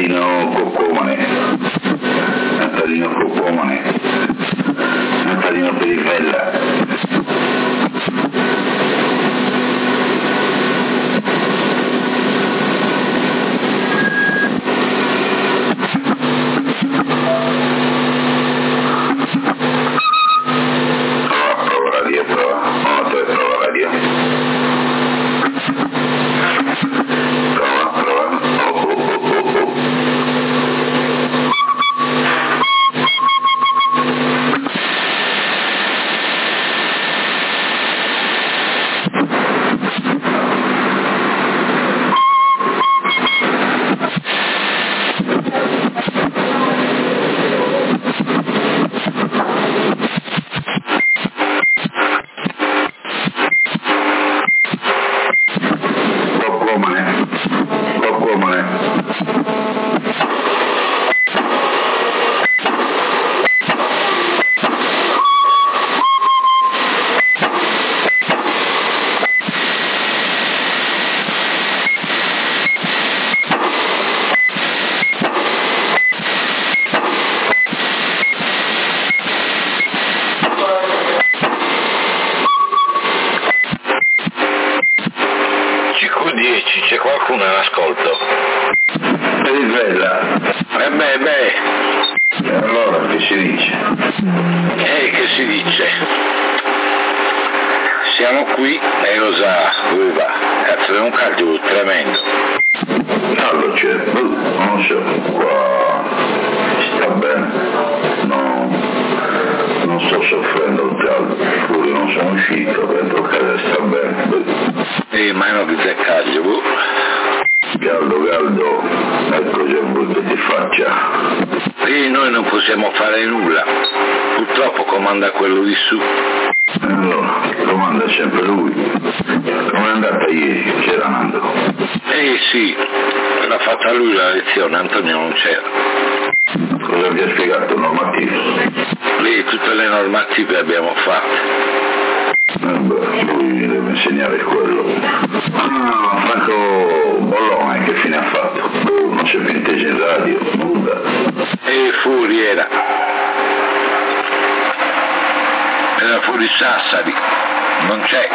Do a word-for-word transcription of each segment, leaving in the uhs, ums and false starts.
Natalino Coccomane, Natalino Coccomane, Natalino Perifella. C'è qualcuno all'ascolto? Perifella. Eh beh, beh. E allora che si dice? Eh, che si dice? Siamo qui e lo sa, dove va? Cazzo, è un caldo tremendo. Caldo c'è, non so, qua sta bene, no, non sto soffrendo il caldo, fuori non sono uscito, dentro casa sta bene. Eh, ma non che caldo, boh. Caldo, caldo, ecco c'è brutto di faccia. E noi non possiamo fare nulla, purtroppo comanda quello di su. Allora, comanda sempre lui. Come è andata ieri? C'era Nando? Eh sì, l'ha fatta lui la lezione, Antonio non c'era. Cosa vi ha spiegato il normativo? Lì tutte le normative abbiamo fatte. Eh beh, lui deve insegnare quello. Ah, Franco Bollone che fine ha fatto? Non c'è più inteso in radio, nulla. E fuori era. Era fuori Sassari, non c'è.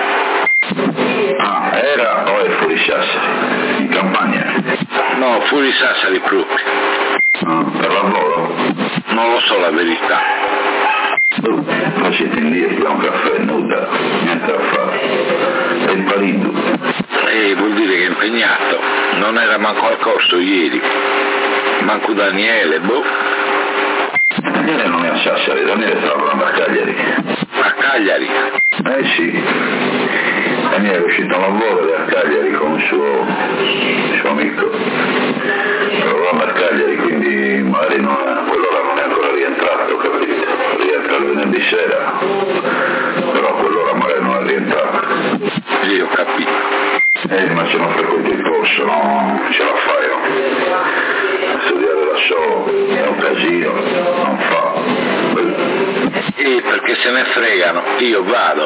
Ah, era o è fuori Sassari? In campagna? No, fuori Sassari proprio. Ah, per lavoro? Non lo so la verità. Oh, facete indietro a un caffè, nulla, niente da fare. È il palido. E vuol dire che è impegnato. Non era manco al corso ieri. Manco Daniele, boh. Daniele non è a Sassari, Daniele sta lavorando a Cagliari. A Cagliari? Eh sì. Daniele è uscito a lavoro ed è a Cagliari con il suo, il suo amico. Lavorando a Cagliari, quindi magari non, a quell'ora non è ancora rientrato, capito? Rientra il venerdì sera, però a quell'ora magari non è rientrato. Sì, ho capito. Eh, ma se non frequenti il corso, no, ce la fai, no? Studiare da solo è un casino, non fa. E perché se ne fregano, io vado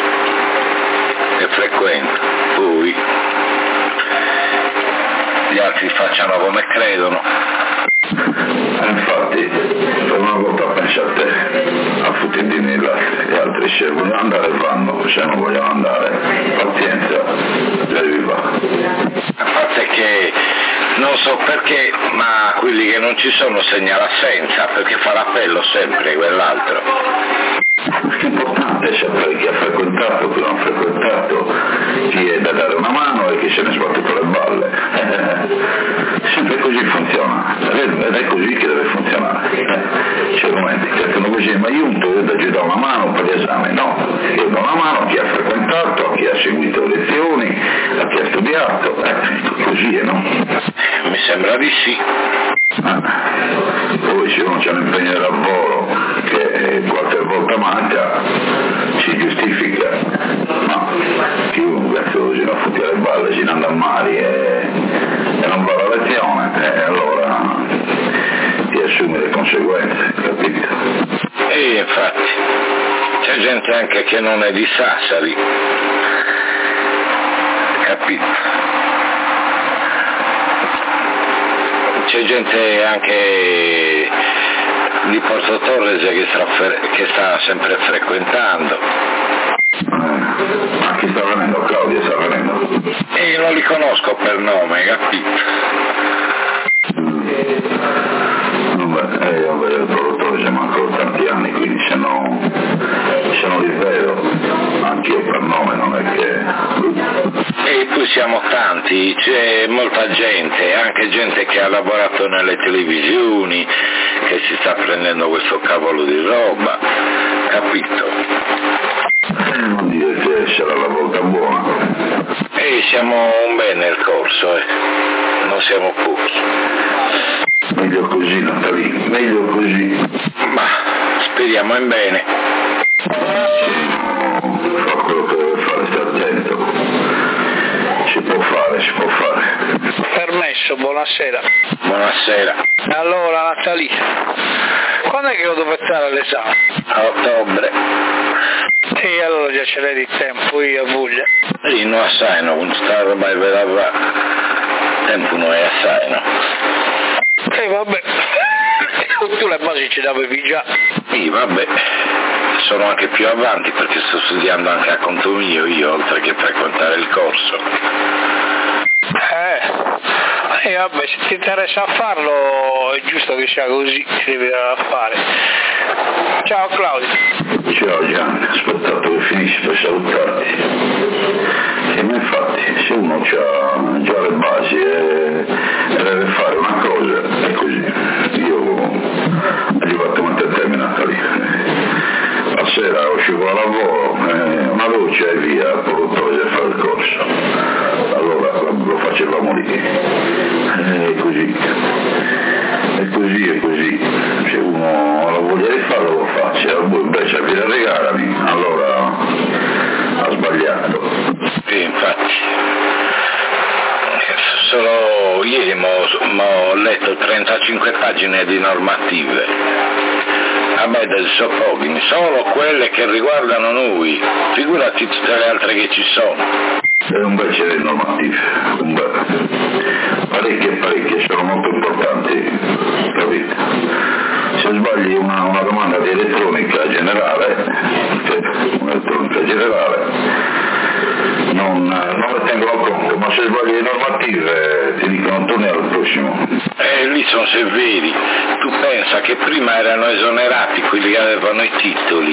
e frequento, poi gli altri facciano come credono. Eh, infatti, per una volta pensa a te, a futtendini gli altri se vogliono andare vanno, se non vogliono andare, pazienza, devi va. A parte che non so perché, ma quelli che non ci sono segnala assenza, perché fa l'appello sempre quell'altro. Perché è importante sapere chi ha frequentato, chi non ha frequentato, chi è da dare una mano e chi se ne è sbattuto le balle. Sempre così funziona, ed è così che deve funzionare. C'è momenti che dicono così, ma io devo dare una mano per gli esami, no, io do una mano a chi ha frequentato, a chi ha seguito le lezioni, a chi ha studiato, eh, così è, no? Mi sembra di sì. Ah, poi se uno c'è un impegno di lavoro che qualche volta manca, si giustifica, ma chiunque così non fotti le balle, si anda a mari e, e non va alla lezione, e allora ti assumi le conseguenze, capito? E infatti, c'è gente anche che non è di Sassari, capito? c'è gente anche di Porto Torres che sta, che sta sempre frequentando. Ma chi sta venendo? Claudia sta venendo? E io non li conosco per nome, capito? Mm. Vabbè, eh, vabbè, il produttore c'è manco tanti anni, quindi se no, se non li vedo, anch'io per nome non è che... E poi siamo tanti, c'è molta gente, anche gente che ha lavorato nelle televisioni, che si sta prendendo questo cavolo di roba, capito? Eh, non dire che sarà la volta buona. E siamo un bene nel corso, eh. Non siamo pochi. Meglio così, Natalì, meglio così. Ma speriamo in bene. Fa quello che deve fare, stai attento. Si può fare, si può fare. Permesso, buonasera. Buonasera. Allora Natalì, quando è che io devo stare all'esame? A ottobre. E allora già ce l'hai di tempo, io voglia. Sì, non assai, no, con sta roba che vedrà, tempo non è assai, no? E eh, vabbè, tu le basi ce l'avevi già. Sì, vabbè, sono anche più avanti perché sto studiando anche a conto mio io, oltre che frequentare il corso. Eh, e vabbè, se ti interessa a farlo è giusto che sia così, si deve fare. Ciao Claudio. Ciao Gianni, aspettato che finisci per salutarti. Sì, ma infatti, se uno ha già le basi e, e deve fare una cosa, è così. Io ho arrivato a terminata lì. La sera uscivo a lavoro, eh, una doccia e via, il produttore deve fare il corso. Allora lo facevamo lì. È così. È così, è così. Se uno ha la voglia di farlo lo fa, se invece viene regalami, allora ha sbagliato. Sì, infatti. Solo ieri ho letto trentacinque pagine di normative. Vabbè, sono pochi, solo quelle che riguardano noi, figurati tutte le altre che ci sono. E un bel c'è le normative, un bel. Parecchie, parecchie, sono molto importanti, capito? Se sbagli una, una domanda di elettronica generale, un'elettronica generale, non, non le tengono conto, ma se sbagli le normative ti dicono torni al prossimo. Eh, lì sono severi. Tu pensa che prima erano esonerati quelli che avevano i titoli,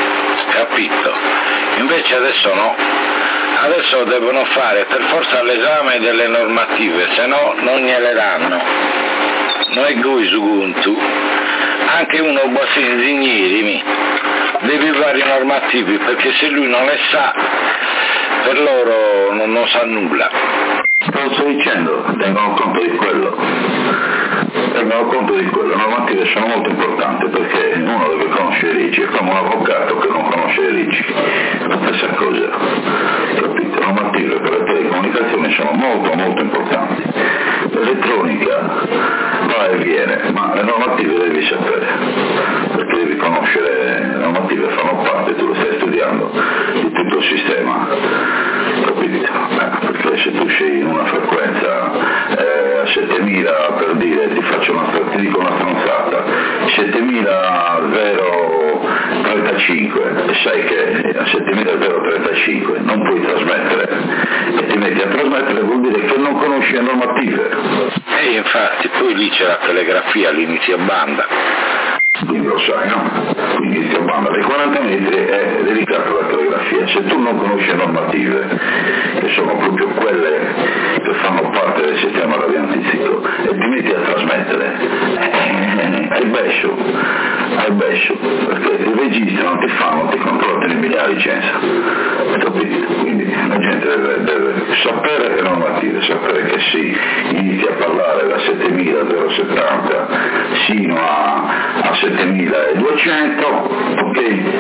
capito? Invece adesso no. Adesso devono fare per forza l'esame delle normative, se no non gliele danno. Noi qui su Guntu, anche uno quasi ingegneri, deve fare i normativi, perché se lui non le sa, per loro non, non sa nulla. Te lo sto dicendo, tengono conto di quello. Tengono conto di quello. Le normative sono molto importanti perché uno deve conoscere le leggi, è come un avvocato che non conosce le leggi. La stessa cosa. Capito? Le normative per le telecomunicazioni sono molto molto importanti. L'elettronica va e viene, ma le normative devi sapere, perché devi conoscere, le normative fanno parte, tu lo stai studiando, di tutto il sistema. Capito? Eh, perché se tu scegli in una frequenza eh, a settemila, per dire, ti faccio una, ti dico una stronzata, settemila zero trentacinque, e sai che a settemila zero trentacinque non puoi trasmettere e ti metti a trasmettere, vuol dire che non conosci le normative. E infatti poi lì c'è la telegrafia all'inizio banda. Quindi lo sai, no? Quindi inizio banda dei quaranta metri è dedicata alla telegrafia. Se tu non conosci le normative, che sono proprio quelle che fanno parte del sistema radioantistico, e ti metti a trasmettere, eh, hai bescio, hai bescio, perché ti registrano, ti fanno, ti controllano le migliaia di licenza. Capito? Quindi la gente deve, deve sapere le normative, sapere che si inizia a parlare da settemila settanta sino a, a settemiladuecento, ok?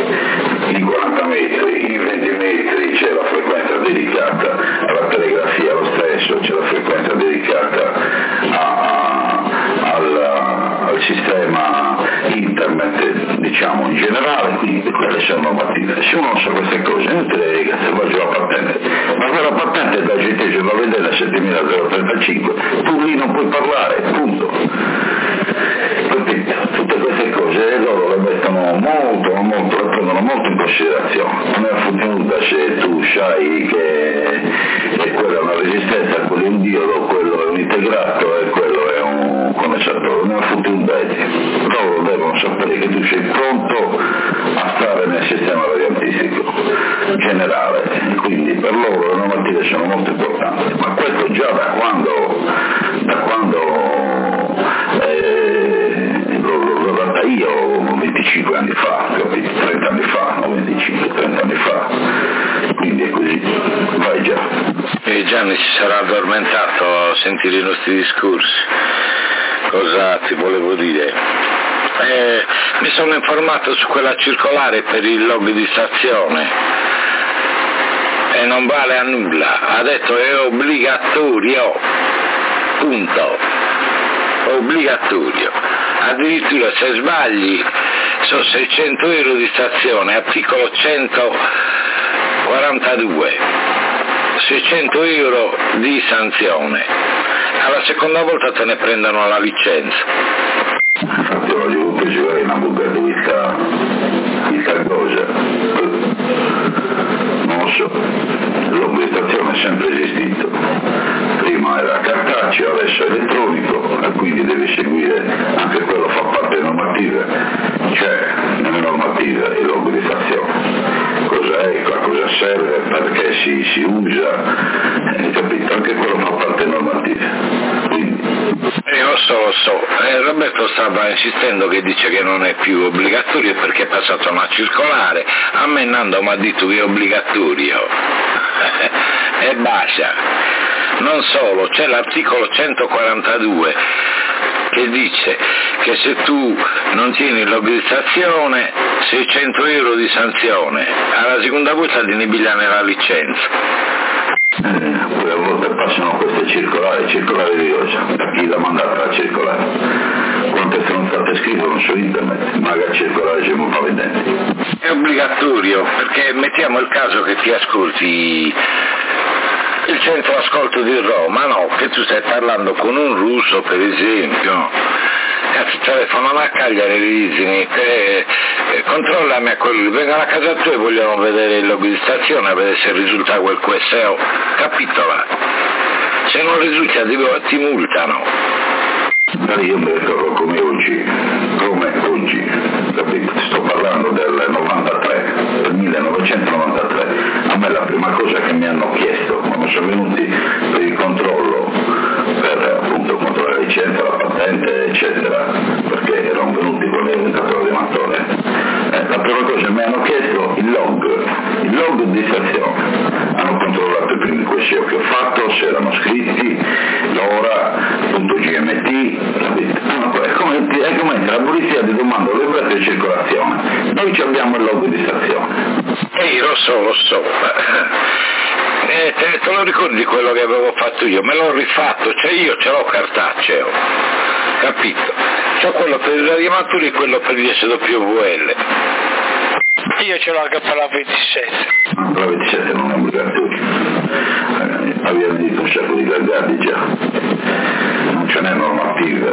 In quaranta metri, in venti metri c'è la frequenza dedicata alla telegrafia, lo stesso c'è la frequenza dedicata a, a, al, al sistema internet, diciamo in generale, quindi quelle sono normative. Se uno non sa queste cose, non te le lega, se faccio la patente, ma quella patente da G T C va a vedere a settemila zero trentacinque, tu lì non puoi parlare, punto. Capito? Tutte queste cose loro le mettono molto, molto, le prendono molto in considerazione. Non è futtuta se tu sai che, che quella è una resistenza, quello è un diodo, quello è un integrato e quello è un condensatore, non è futtuta. Loro devono sapere che tu sei pronto a stare nel sistema radiantistico generale, e quindi per loro le normative sono molto importanti, ma questo già da quando, da quando eh, l'ho, l'ho data io venticinque anni fa, capito? trenta anni fa, no venticinque, trenta anni fa, quindi è così, vai già. E Gianni si sarà addormentato a sentire i nostri discorsi. Cosa ti volevo dire? Eh, mi sono informato su quella circolare per il log di stazione e non vale a nulla, ha detto è obbligatorio, punto, obbligatorio, addirittura se sbagli sono seicento euro di stazione, articolo centoquarantadue, seicento euro di sanzione, alla seconda volta te ne prendono la licenza. Infatti voglio voluto giocare una bucata di cosa, non lo so, l'obbligazione è sempre esistito, prima era cartaceo, adesso è elettronico e quindi devi seguire, anche quello fa parte delle normative, cioè nelle normative e l'obbligazione, cos'è, a cosa serve, perché si, si usa, eh, capito? Anche quello fa parte delle normative. Quindi. Eh, lo so, lo so, eh, Roberto stava insistendo che dice che non è più obbligatorio perché è passata una circolare, a me Nando mi ha detto che è obbligatorio e basta. Non solo, c'è l'articolo centoquarantadue che dice che se tu non tieni l'obbligazione seicento euro di sanzione, alla seconda volta ti ne pigliano la licenza. Eh, poi a volte passano queste circolari, circolari di cosa? Da chi l'ha mandata la circolare? Quante stronzate scrivono su internet, magari circolare siamo paventati. È obbligatorio, perché mettiamo il caso che ti ascolti il centro ascolto di Roma, no, che tu stai parlando con un russo per esempio, cazzo telefonano a Cagliari e gli dicono eh, eh, controllami a quelli, vengono a casa tua e vogliono vedere il log di stazione a vedere se risulta quel Q S O, capitola, se non risulta ti, ti multano. Io mi ricordo come oggi, come oggi, capito? Sto parlando del novantatré, del millenovecentonovantatré, a me la prima cosa che mi hanno chiesto quando sono venuti per il controllo, per appunto controllare la licenza, la patente, eccetera, perché erano venuti con l'orientatore di mattone, eh, la prima cosa che mi hanno chiesto il log, il log di stazione, hanno controllato i primi Q S O che ho fatto, se erano scritti, l'ora, punto G M T, è come, è come la polizia ti domanda le brette di circolazione, noi abbiamo il logo di stazione. Ehi, lo so, lo so, eh, te, te lo ricordi quello che avevo fatto io? Me l'ho rifatto, cioè io ce l'ho cartaceo, capito? C'ho quello per i radioamatori e quello per gli S W V L. Io ce l'ho anche per la ventisette. No, per la ventisette non è obbligatorio, eh, abbiamo detto un sacco di gargati già, non ce n'è normativa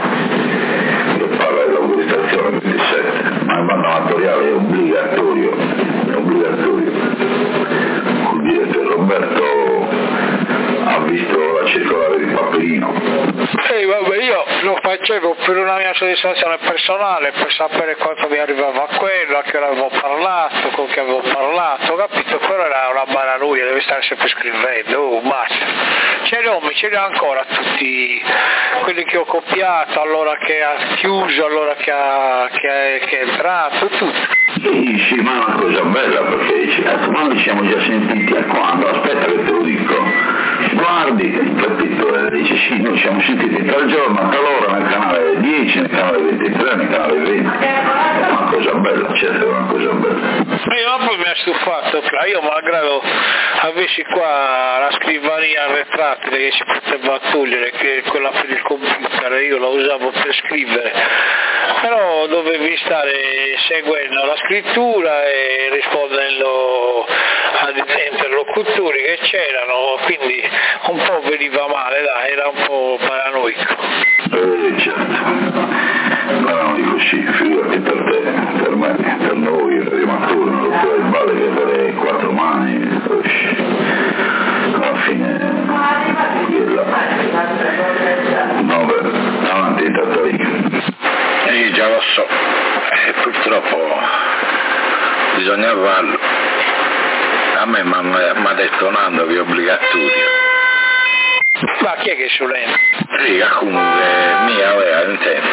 che parla dell'autorizzazione ventisette, ma il bando amatoriale è obbligatorio, è obbligatorio. Vuol dire che Roberto ha visto la circolare di Paperino. Sì, vabbè, io lo facevo per una mia soddisfazione personale, per sapere quanto mi arrivava quello, a che ora avevo parlato, con chi avevo parlato, capito? Però era una baraluia, deve stare sempre scrivendo, oh, basta. Ce li ho, ce li ho ancora tutti quelli che ho copiato, allora che ha chiuso, allora che, ha, che, è, che è entrato, tutto. Sì, sì, ma è una cosa bella perché dici, ma noi ci siamo già sentiti a quando? Aspetta che te lo dico. Guardi, capito? E dice sì, noi ci siamo sentiti tal giorno, a tal ora nel canale dieci, nel canale ventitré, nel canale venti. È una cosa bella, certo, è una cosa bella. E dopo mi ha stufato, io malgrado avessi qua la scrivania arretrata che si poteva togliere, che è quella per il computer, io la usavo per scrivere, però dovevi stare seguendo la scrittura e rispondendo agli interlocutori che c'erano, quindi un po' veniva male, dai, era un po' paranoico. Eh, certo. Paranoico sì, figurati per te, per me, per noi, per i maturi, non lo puoi male che avere quattro mani, alla fine quella. No, beh, avanti Tattarì. Io già lo so, e purtroppo bisogna farlo. A me mi ha detto Nando che è obbligatorio. Ma chi è che è Solena? Sì, comunque mia aveva, intende.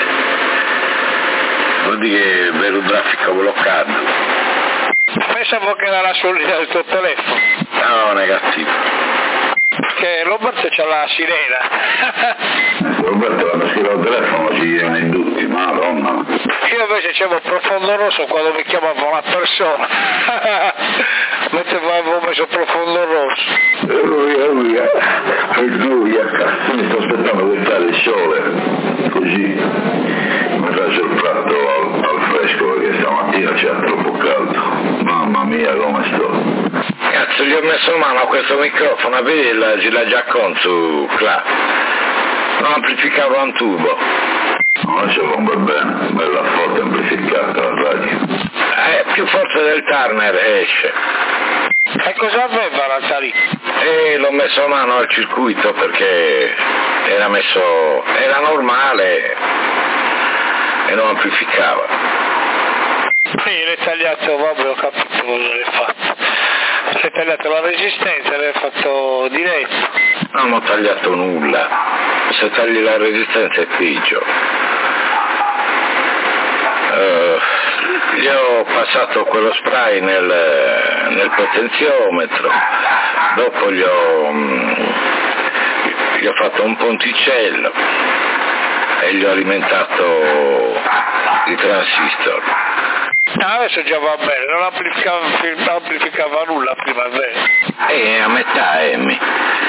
Vuol dire che per un traffico bloccato. Pensavo che era la solita del tuo telefono. No, negativo. Che Roberto c'ha la sirena. Roberto quando scrive al telefono ci viene in tutti, madonna. Io invece c'avevo profondo rosso quando mi chiamava una persona. Mentre avevo messo profondo rosso. E lui, e lui, e lui, cazzo, mi sto aspettando che cade il sole, così mi faccio il piatto al, al fresco perché stamattina c'era troppo caldo. Mamma mia come sto. Cazzo, gli ho messo mano a questo microfono, vedi la Gilaggiacon su là. Non amplificava un tubo. No, adesso va bene, bella forte amplificata la radio. Eh, più forte del Turner esce. E cosa aveva la Tarì? E l'ho messo a mano al circuito perché era messo, era normale e non amplificava. Quindi l'hai tagliato, vabbè, ho capito cosa l'hai fatto. L'hai tagliato la resistenza, l'hai fatto diretto. Non ho tagliato nulla, se tagli la resistenza è peggio. Uh, gli ho passato quello spray nel, nel potenziometro, dopo gli ho, gli ho fatto un ponticello e gli ho alimentato i transistor. Ah, adesso già va bene, non amplificava, non amplificava nulla prima, vero? E a metà Emmy.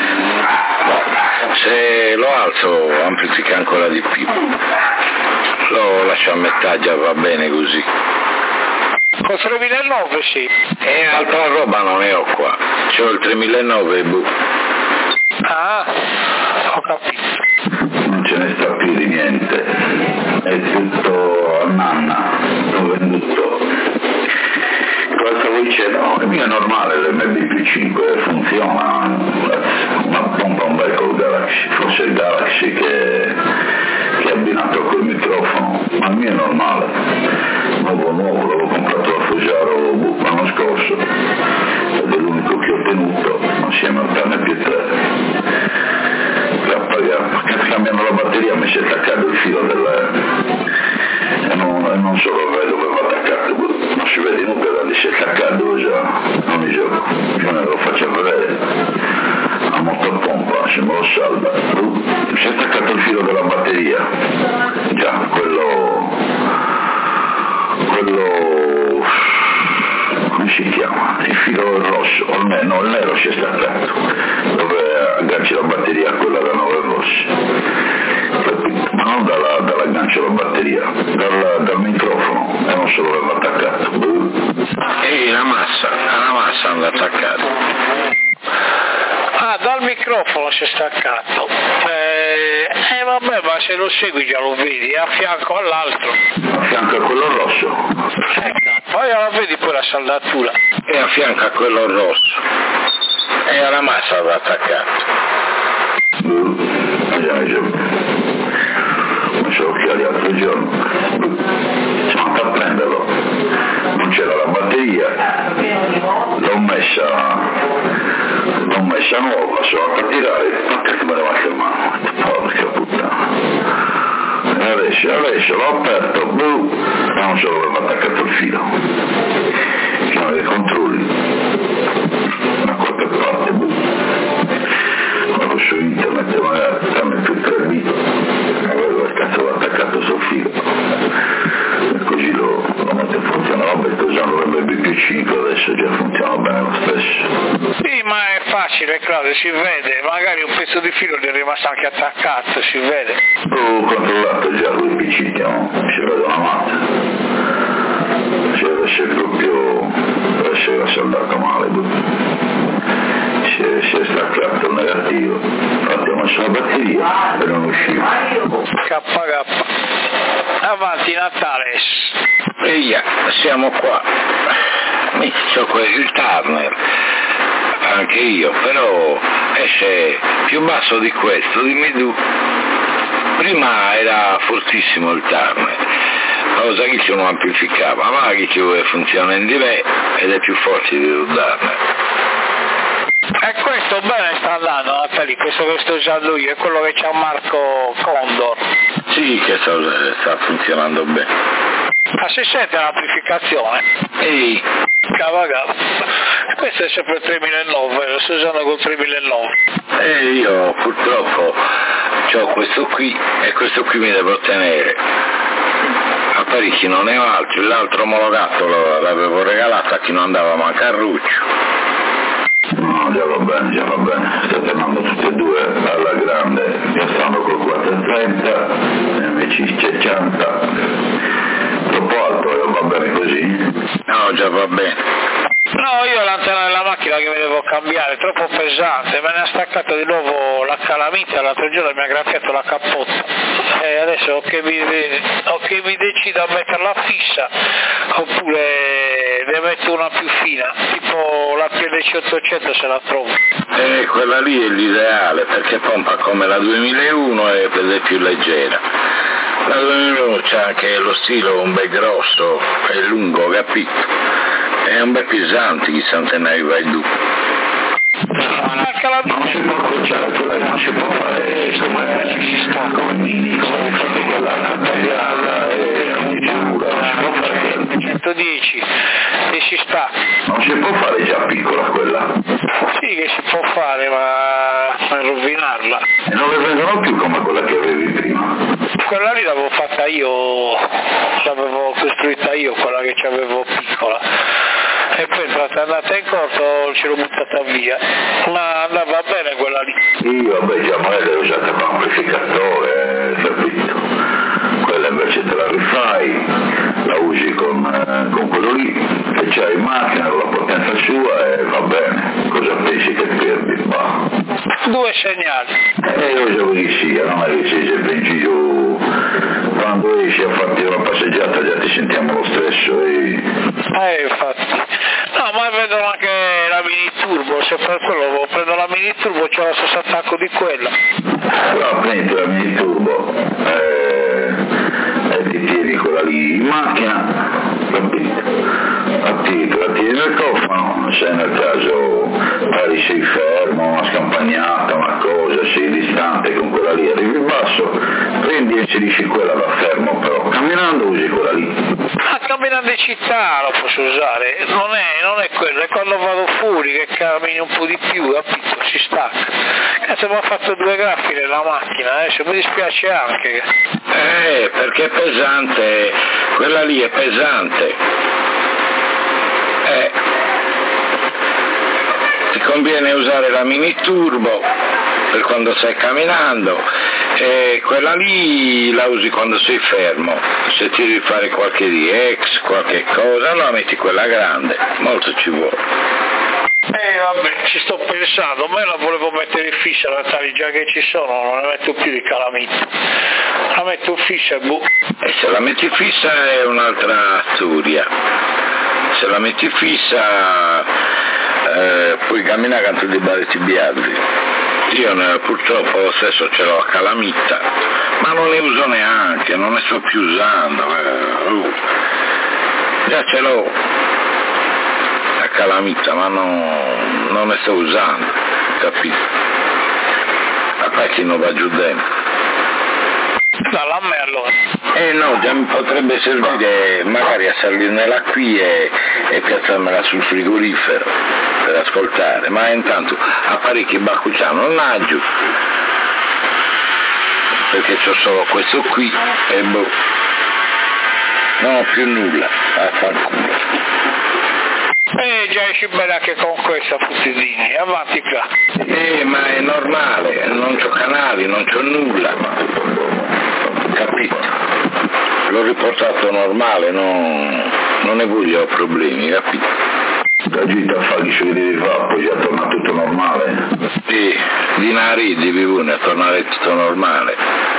Se lo alzo amplifica ancora di più. Lo lascio a metà, già va bene così. Con tremilanove sì. E altra roba non ne ho qua. C'ho il tremilanove bu. Ah, ho capito. Non ce ne sta più di niente. È tutto a nanna, l'ho venduto. Cosa vuoi c'è? No, il mio è normale, l'M B P cinque funziona, ma pompa un bel col Galaxy, forse il Galaxy che, che è abbinato col microfono, ma il mio è normale, nuovo nuovo, l'avevo comprato a Foggiaro l'anno scorso, ed è l'unico che ho tenuto, assieme al T N P tre. Perché cambiando la batteria mi si è attaccato il filo del... e non, e non solo dove va attaccato, non si vede nulla da lì, si è attaccato già, non mi gioco, io ne lo faccio vedere, a motopompa, se me lo salva, si è attaccato il filo della batteria, già, quello, quello, come si chiama, il filo rosso, o il nero, il nero si è staccato, dove agganci la batteria a quella da nove rossi, ma non dalla, dall'aggancio alla batteria, dal, dal microfono, e non solo dove attaccato. E la massa, alla massa hanno attaccato. Ah, dal microfono si è staccato. Eh, eh vabbè, ma se lo segui già lo vedi, è a fianco all'altro. A fianco a quello rosso. Poi la vedi poi la saldatura. E a fianco a quello rosso. E alla massa l'ha attaccato. Mi sono occhiali l'altro giorno, sono andato a prenderlo, non c'era la batteria, l'ho messa, l'ho messa nuova, sono andato a tirare, ma che me ne va in mano, porca puttana. E adesso, adesso l'ho aperto, blu, e non so dove mi ha attaccato il filo, fino ai controlli, da qualche parte, blu. Vado su internet, magari dammi più tre bit, avevo il cazzo attaccato sul filo, e così lo, lo metto in funzione, vabbè, sto usando l'M B P cinque adesso già funziona bene lo stesso. Sì, ma è facile, Claudio, si vede, magari un pezzo di filo gli è rimasto anche attaccato, si vede. Ho controllato già lui P C, no? Ci vedo una matta. Cioè, adesso è proprio, adesso era saldato male, si è, si è staccato il negativo, infatti ho messo la batteria e non usciva. K K. Avanti Natales. Eia, siamo qua. C'ho il Turner, anche io, però esce più basso di questo, dimmi tu. Prima era fortissimo il Turner, cosa che ci non amplificava, ma che funziona in delay ed è più forte di un Turner. E questo bene sta andando, Natali, questo che sto usando io, è quello che c'ha Marco Condor. Sì, che sta, sta funzionando bene. Ma si sente l'amplificazione? Ehi. Cavagà. Questo è sempre il tremilanove, lo sto usando col tremilanove. E io purtroppo ho questo qui e questo qui mi devo ottenere. A Parigi non ne ho altri, l'altro omologato l'avevo regalato a chi non andava manco a Ruccio. No, già va bene, già va bene, sto tornando tutti e due alla grande, io stanno col quattrocentotrenta, M C sessanta, troppo alto, va bene così? No, già va bene. No, io ho l'antenna della macchina che mi devo cambiare, è troppo pesante, me ne ha staccato di nuovo la calamita, l'altro giorno mi ha graffiato la cappotta e adesso o che mi, o che mi decido a metterla fissa oppure ne metto una più fina, tipo la P L C ottocento se la trovo. Eh, quella lì è l'ideale perché pompa come la duemilauno ed è più leggera. La duemilauno c'ha anche lo stilo un bel grosso e lungo, capito? È un bel pesante che s'antennaio vai giù. Non si può conciare, non si può fare come ci sta come mini, come fatto quella tagliata e non si può fare centodieci e si sta. Non si può fare già piccola quella? Sì che si può fare, ma per rovinarla. E non le vendono più come quella che avevi prima? Quella lì l'avevo fatta io, l'avevo costruita io, quella che c'avevo piccola. E poi è andata in corso, ce l'ho buttata via, ma andava bene quella lì. Io vabbè già magari l'ho usata come amplificatore, capito? Quella invece te la rifai, la usi con, con quello lì, che c'hai in macchina con la potenza sua e va bene, cosa pensi che perdi? Bah. Due segnali. E io dicevo di sì, non è che sei sempre in giro, quando esci a farti una passeggiata già ti sentiamo lo stesso e... Eh infatti. No, ma vedo anche la mini turbo, se per quello prendo la mini turbo c'ho lo stesso attacco di quella. Però prendi la mini turbo eh, e ti tieni quella lì in macchina, capito? Ti, la tieni nel cofano, se nel caso pari sei fermo, una scampagnata, una cosa, sei distante con quella lì, arrivi in basso, prendi e inserisci quella da fermo, però camminando usi quella lì. Ma camminando in città lo posso usare, non è, non è quello, è quando vado fuori che cammini un po' di più, capito, si stacca. Cazzo mi ha fatto due graffi nella macchina, adesso mi dispiace anche. Eh, perché è pesante, quella lì è pesante. Eh, ti conviene usare la mini turbo per quando stai camminando e quella lì la usi quando sei fermo, se ti devi fare qualche D X, qualche cosa, allora metti quella grande, molto ci vuole. Eh vabbè, ci sto pensando, me la volevo mettere in fissa, Natali, già che ci sono, non ne metto più di calamita. La metto in fissa e boh. E se la metti fissa è un'altra storia. Se la metti fissa eh, puoi camminare canto di baretti bianchi. Io ne, purtroppo lo stesso ce l'ho a calamita, ma non ne uso neanche, non ne sto più usando. Eh, uh. Già ce l'ho a calamita, ma non, non ne sto usando, capito? A parte non va giù dentro. Dalla a me allora. Eh no, già mi potrebbe servire magari a salirmela qui e, e piazzarmela sul frigorifero per ascoltare, ma intanto apparecchi Bakucciano non aggiù, perché c'ho solo questo qui e boh, non ho più nulla a far culo. Eh, già esci bene anche con questa, Puttidini, avanti qua. Eh, ma è normale, non c'ho canali, non c'ho nulla, capito? L'ho riportato normale, non, non ne voglio problemi, capito? La gita a fare che ci devi fare, poi già torna tutto normale. Sì, di naridi, vivune, a tornare tutto normale.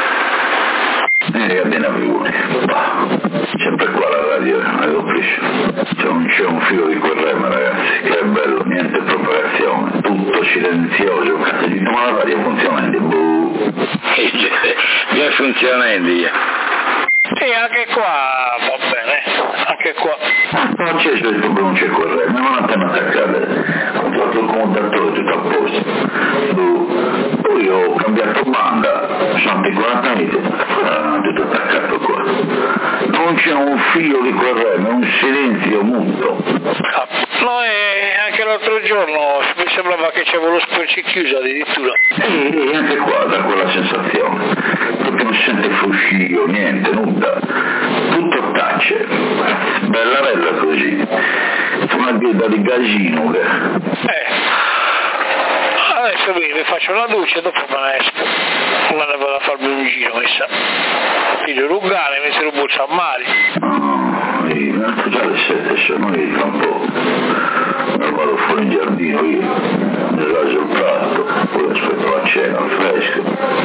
Eh, bene, vivune. Sempre qua la radio, è complice. Non c'è un filo di quel rema, ragazzi, che è bello, niente propagazione, tutto silenzioso, cazzo di ma la radio funziona, boh. Via funzionando io. E anche qua va bene, anche qua. Non c'è il problema, non c'è quel rema, non andiamo attaccate. Ho fatto il comutatore tutto a posto. Poi ho cambiato banda, sono quaranta metri, tutto attaccato qua. Non c'è un filo di quel rema, è un silenzio muto. No, e anche l'altro giorno mi sembrava che c'avevo lo sporci chiuso addirittura. E anche qua da quella sensazione, proprio non si sente fruscio, niente, nulla, tutto tace, bella bella così, una guida di gasino. Eh, adesso mi faccio la doccia e dopo me ne esco, me ne vado a farmi un giro, mi sa. Figlio Lugane, mi si rubuccia a mare. No, io, già le sette, se noi tra un po', me vado fuori in giardino io, mi raso il prato, poi aspetto la cena, al fresco.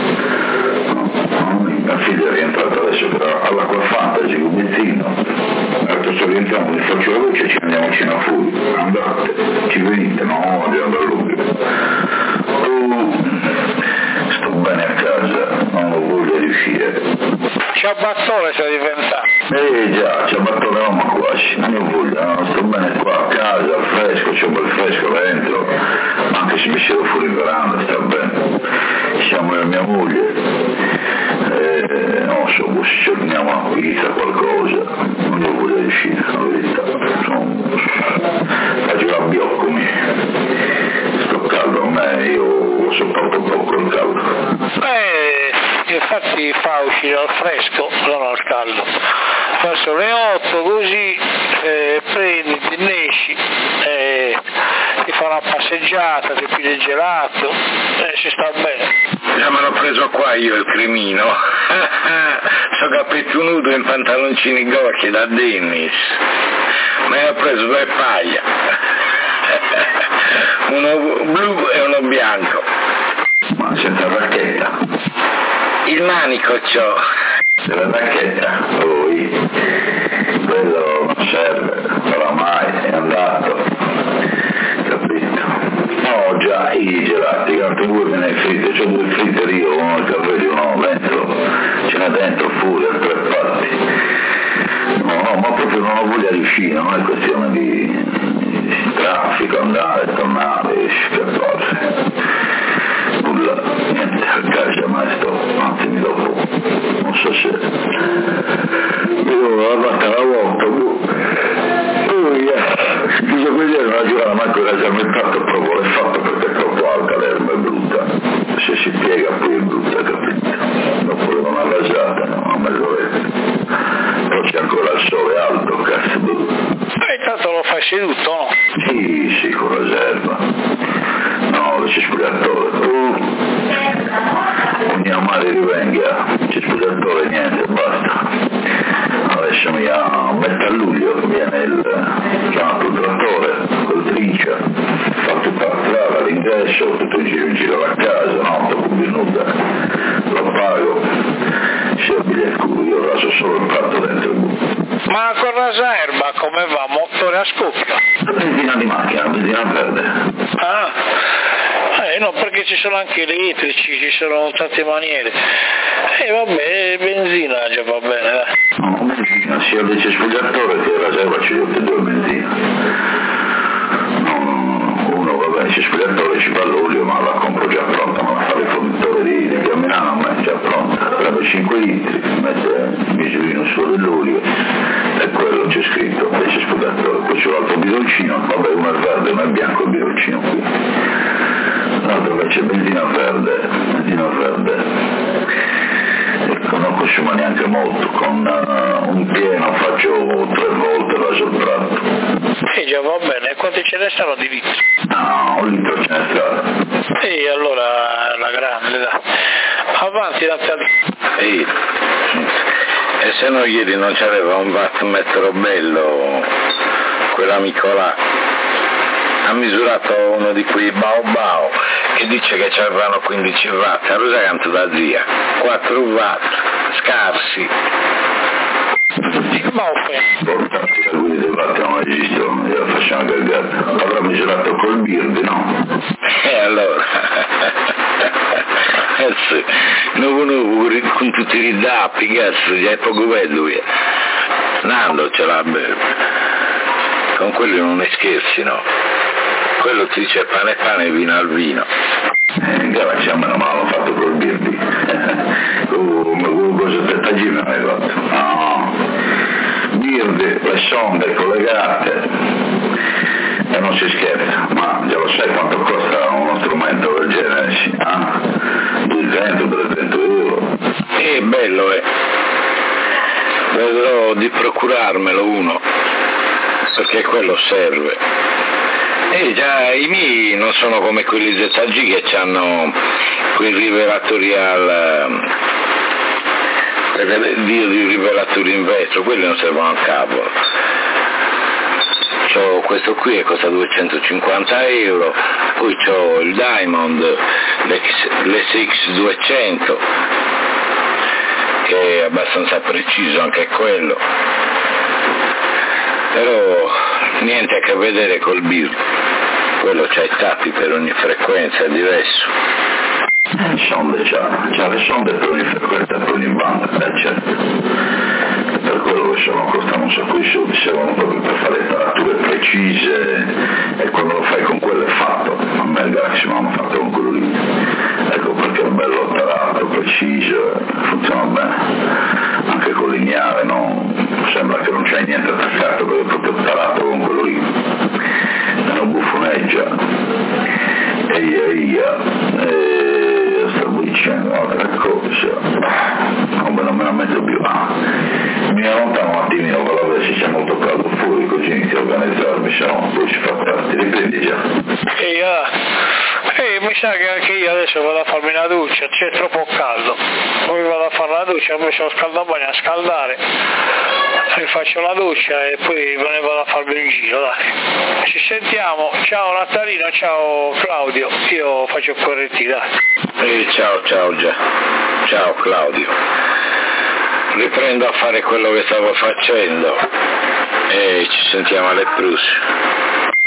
Mia figlia è rientrata adesso all'acqua fantasy, un mezzino. Adesso rientriamo, mi faccio la luce e ci andiamo a cena fuori. Andate, ci venite, no, andiamo a lungo. Oh, sto bene a casa, non ho voglia di uscire. Ciabattone sei diventato. Eh già, ciabattone no, ma quasi, non ho voglia, no, sto bene qua a casa, al fresco, c'è un bel fresco dentro, ma anche se mi scedo fuori in veranda sta bene. Siamo io e mia moglie. Eh, non so, se torniamo a pizza qualcosa, non ho voglia di uscire, la verità. Sono... faccio la bioccomi. Sto caldo a me, io sopporto un po' quel caldo. Eh, infatti fa uscire al fresco, non al caldo. Verso le otto così eh, prendi, ti esci, eh, ti fa una passeggiata, ti pigli il gelato, eh, si sta bene. Già me l'ho preso qua io il cremino. Sono capetto nudo in pantaloncini gocchi da Dennis. Me ne ho preso due paia. Uno blu e uno bianco. Ma senza racchetta? Il manico c'ho. Della racchetta? Poi, quello non serve, oramai è andato. Capito? No, già, i gelati, altri due me ne fritte, c'ho due fritte io, uno il capelli, uno dentro, ce n'è dentro fuori, a tre parti. No, no, ma proprio non ho voglia di uscire, non è questione di, di traffico, andare, tornare, scappare. Nulla, niente, a casa mai sto, anzi mi dopo, non so se io l'ho fatta una volta, poi scusa quella non la giocata manco la già mettato proprio l'è fatto perché è troppo alta, l'erba è brutta, se si piega poi è brutta, capito? Dopo non ha rasata, no, a mezz'oretta, però c'è ancora il sole alto, cazzo. E intanto lo fai seduto, no? Sì, sì, con riserva. No, c'è spogliatore. Uh, mia madre rivenga, c'è spogliatore, niente, basta. Adesso mi ha metà luglio, viene il chiamato il trattore, col trincia, fa tutta la strada, l'ingresso, tutto il giro in giro alla casa, no, dopo minuta, lo pago, se ho biglietto, io raso solo il prato dentro. Ma con rasa erba come va? Motore a scoppio? Benzina di macchina, benzina verde. Ah, eh no, perché ci sono anche elettrici, ci sono tante maniere. E eh, vabbè, benzina già va bene, dai. No, benzina, sia il spogliatore che la serva ci tutte e due benzina. No, uno va bene, c'è spogliatore, ci va l'olio, ma la compro già pronta, ma la fa il fornitore di, di Camminano, ma è già pronta. Prende cinque litri, mette il misurino solo dell'olio e quello c'è scritto, c'è spogliatore, poi c'è l'altro bidoncino, vabbè uno è verde, uno è bianco il bidoncino qui. L'altro invece è benzina verde, benzina verde, ecco, non consuma neanche molto, con uh, un pieno faccio tre volte raso il prato. E E già va bene, e quanti ce ne stanno di litro? No, un litro ce ne sta. E allora la grande, dai. Avanti Natalino. E, e se no ieri non c'aveva un wattmetro bello, quell'amico là. Ha misurato uno di quei bao bao che dice che c'erano quindici watt, a cosa canto da zia? quattro watt, scarsi. Ma portati da quelli del Vaticano registro, gliela facciamo cagare. L'avrà misurato col birdi, no? E allora? Eh sì, uno con tutti i ridappi, cazzo, già è poco bello, via. Nando ce l'ha bene. Con quelli non ne scherzi, no? Quello ti dice pane e pane e vino al vino. Eh, gara ci hanno mano fatto col birdi. Cosa te tagime hai fatto? No. Birdi, le sonde collegate. E non si scherza, ma già lo sai quanto costa uno strumento del genere? Ah? duecento trecento euro. E bello, eh. Vedrò di procurarmelo uno, perché quello serve. E già i miei non sono come quelli Z G che hanno quei rivelatori al dio di rivelatori in vetro, quelli non servono al cavolo. C'ho questo qui che costa duecentocinquanta euro, poi c'ho il Diamond, l'S X duecento, che è abbastanza preciso anche quello, però niente a che vedere col B I R, quello c'ha i tappi per ogni frequenza, è diverso. Eh, sonde c'ha, c'ha le sonde per ogni frequenza, per ogni banda, eh certo. E per quello che sono, costano un sacco di soldi, servono proprio per fare tarature precise, e quando lo fai con quello è fatto. A me il Galaxy mi hanno fatto con quello lì. Ecco perché è bello tarato, preciso, funziona bene. Anche con lineare, no? Sembra che non c'è niente attaccato, perché è proprio tarato con quello lì. E non buffoneggia. Eia, eia. E stavo dicendo un'altra cosa. Non me la metto più. Ah, mi allontano un attimino per vedere se c'è molto caldo fuori, così inizio a organizzarmi, se no poi si fa tardi. Riprendi già. E eh, mi sa che anche io adesso vado a farmi una doccia, c'è troppo caldo. Poi vado a fare la doccia, ho messo lo scaldabagno a scaldare, mi faccio la doccia e poi me ne vado a farmi un giro, dai. Ci sentiamo, ciao Natalino, ciao Claudio, io faccio il correttivo, dai. E ciao, ciao già, ciao Claudio. Riprendo a fare quello che stavo facendo e ci sentiamo alle prossime.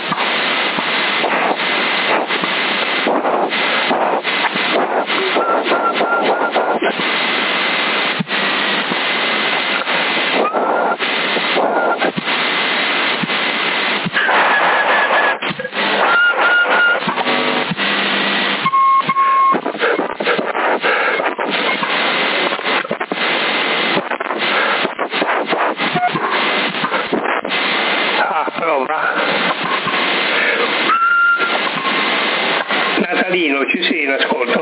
Natalino, ci sei in ascolto?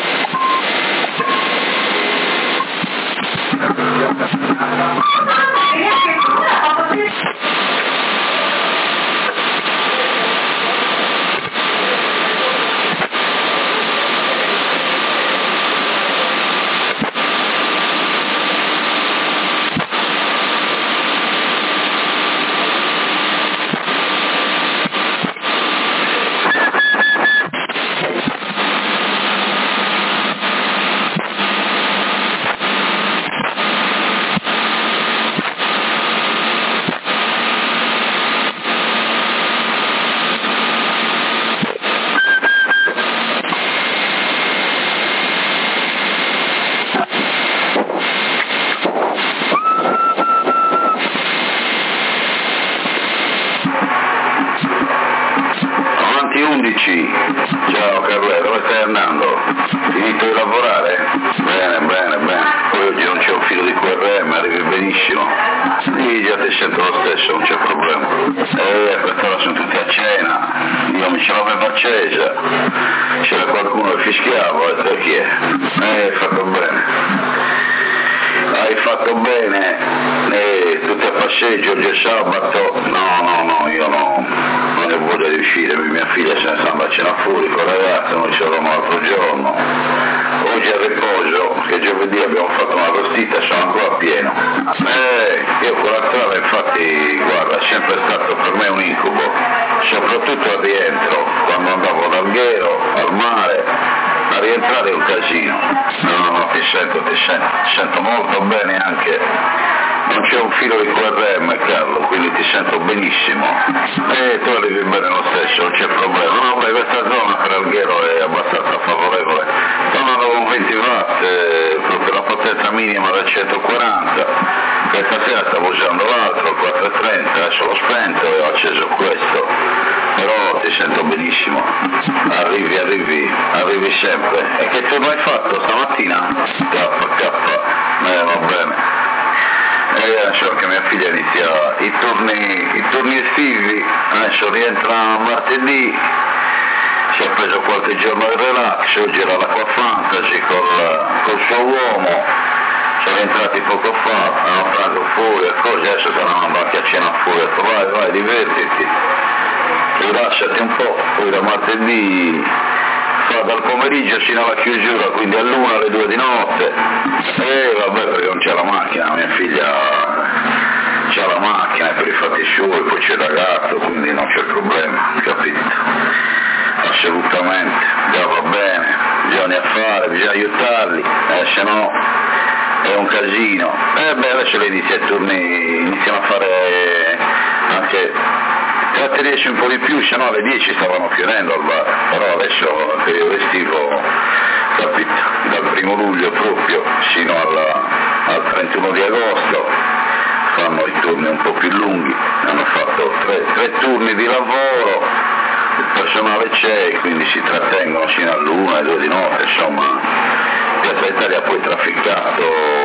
Ciao Carlo, dove stai andando? Finito di lavorare? Bene, bene, bene. Poi oggi non c'è un filo di Q R M, arrivi benissimo. Sì, già ti sento lo stesso, non c'è problema. Eh, a quest'ora sono tutti a cena, io mi ce l'avevo accesa, c'era qualcuno che fischiava, e per chi è? Eh, hai fatto bene. Hai fatto bene, eh, tutti a passeggio, oggi è sabato, no, no, no, io no. uscire, mia figlia se ne sta andando a cena fuori con la ragazza, noi ci eravamo l'altro giorno, oggi a riposo, che giovedì abbiamo fatto una rostita, sono ancora pieno. Eh, io con la strada infatti, guarda, è sempre stato per me un incubo, soprattutto al rientro, quando andavo ad Alghero, al mare, a rientrare è un casino. No, no, ti sento, ti sento, ti sento molto bene anche. Non c'è un filo di Q R M, Carlo, quindi ti sento benissimo. E tu arrivi bene lo stesso, non c'è problema. No, beh, questa zona per Alghero è abbastanza favorevole. Sono con venti watt, eh, proprio la potenza minima del centoquaranta. Questa sera stavo usando l'altro, il quattrocentotrenta, adesso l'ho spento e ho acceso questo. Però ti sento benissimo. Arrivi, arrivi, arrivi sempre. E che turno hai fatto stamattina? K K. Eh, va bene. E adesso che mia figlia inizia i turni, i turni estivi, adesso rientra martedì, si è preso qualche giorno di relax, oggi era l'Aqua Fantasy col, col suo uomo, sono entrati poco fa, hanno preso fuori e cose, adesso stanno andati a cena fuori, ho detto vai vai divertiti, rilassati un po', poi da martedì fa dal pomeriggio fino alla chiusura, quindi all'una alle due di notte, e vabbè perché non c'è la macchina, mia figlia c'ha la macchina per i fatti suoi, poi c'è il ragazzo, quindi non c'è problema, capito? Assolutamente, già va bene, bisogna fare, bisogna aiutarli, eh, se no è un casino. E eh beh adesso le inizia i turni, iniziano a fare anche trattenersi un po' di più, se no alle dieci stavano chiudendo al bar, però adesso il periodo estivo, capito, dal primo luglio proprio fino alla, al trentuno di agosto fanno i turni un po' più lunghi, hanno fatto tre, tre turni di lavoro, il personale c'è, quindi si trattengono fino all'una e due di notte, insomma, Piazza Italia poi trafficato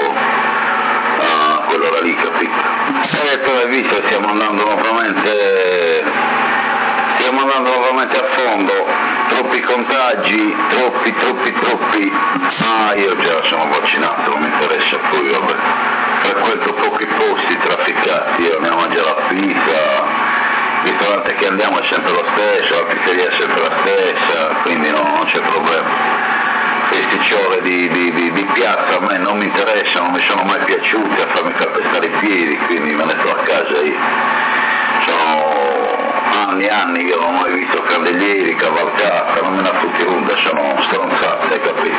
a quell'ora lì, capito? E tu hai visto, stiamo andando nuovamente, stiamo andando nuovamente a fondo, troppi contagi, troppi, troppi, troppi, ah io già sono vaccinato, non mi interessa poi, vabbè, frequento pochi posti trafficati, io andiamo a mangiare la pizza, il ristorante che andiamo è sempre lo stesso, la pizzeria è sempre la stessa, quindi no, non c'è problema. Questi ciole di, di, di, di piazza a me non mi interessano, non mi sono mai piaciuti a farmi calpestare i piedi, quindi me ne sto a casa io. Sono anni e anni che non ho mai visto candelieri, cavalcata, non me ne fotti runda, sono stronzate, hai capito?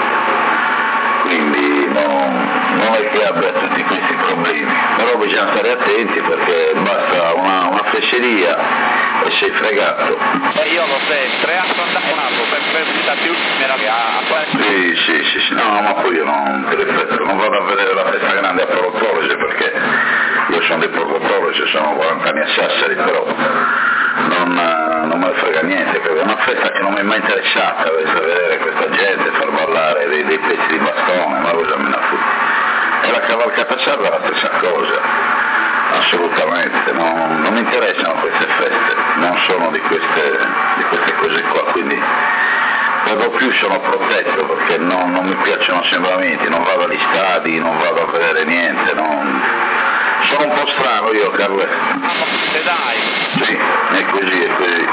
Quindi no, non è che abbia tutti questi problemi, però bisogna stare attenti perché basta una, una fesseria e sei fregato. E io lo sempre, ha condannato per perdita di ultima a Sì, sì, sì, sì, no, ma poi io non, ti ripeto, non vado a vedere la festa grande a Portolese perché io sono di Portolese, sono quaranta anni a Sassari, però non, non me ne frega niente, perché è una festa che non mi è mai interessata, vedere questa gente, far ballare dei, dei pezzi di bastone, ma cosa me ne fotte. E la cavalcata sarda è la stessa cosa, assolutamente, non, non mi interessano queste feste, non sono di queste, di queste cose qua, quindi per lo più sono protetto perché non, non mi piacciono assembramenti, non vado agli stadi, non vado a vedere niente, non... sono un po' strano io, Carlo. Se dai! Sì, è così, è così.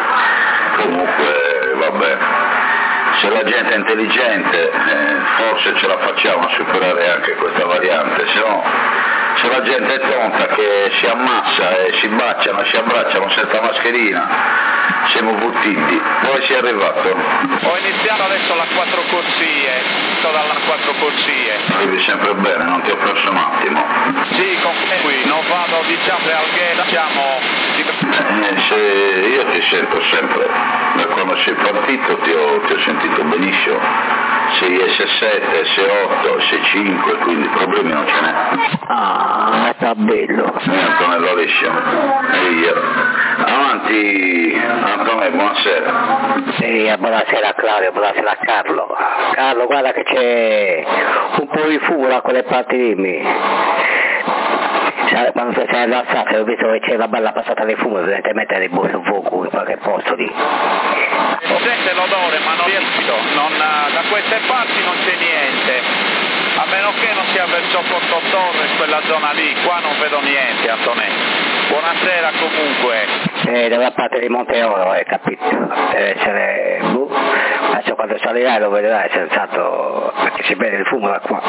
Comunque, vabbè, se la gente è intelligente eh, forse ce la facciamo a superare anche questa variante, se no, se la gente è tonta che si ammassa e si baciano, si abbracciano senza mascherina, siamo buttiti. Dove sei arrivato? Ho iniziato adesso la quattro corsie, sto dalla quattro corsie. Arrivi sempre bene, non ti ho perso un attimo. Sì, con qui, non vado diciamo Alghero, siamo... Eh, se io ti sento sempre, da quando sei partito ti ho, ti ho sentito benissimo, sei S sette, S otto, S cinque, quindi problemi non ce n'è. Ah, sta bello. Sì, Antonello Alessio, e io. Avanti, Antonello, buonasera. Sì, buonasera Claudio, buonasera a Carlo. Carlo, guarda che c'è un po' di fumo da quelle parti di me. Quando sei rilassato ho visto che c'è la bella passata di fumo, evidentemente è buono fuoco in qualche posto lì. Sente l'odore ma non riesco, non, da queste parti non c'è niente, a meno che non sia verso Porto Torres, quella zona lì, qua non vedo niente Antonello. Buonasera comunque. Eh, dalla parte di Monteoro, hai capito? Deve essere, boh, adesso quando salirai lo vedrai senz'altro, perché si vede il fumo da qua.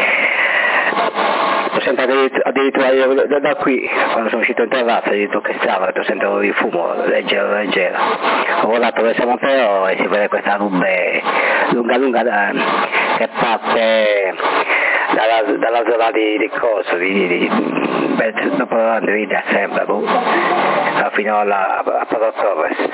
Ho sentito addirittura io da, da qui, quando sono uscito in terrazza, ho detto che strano, ho sentito il fumo leggero leggero. Ho volato verso Monteoro e si vede questa nube lunga lunga da, che parte dalla, dalla zona di, di Corso, di, di, di, dopo la vita sempre, boh, fino alla, a Porto Ovest.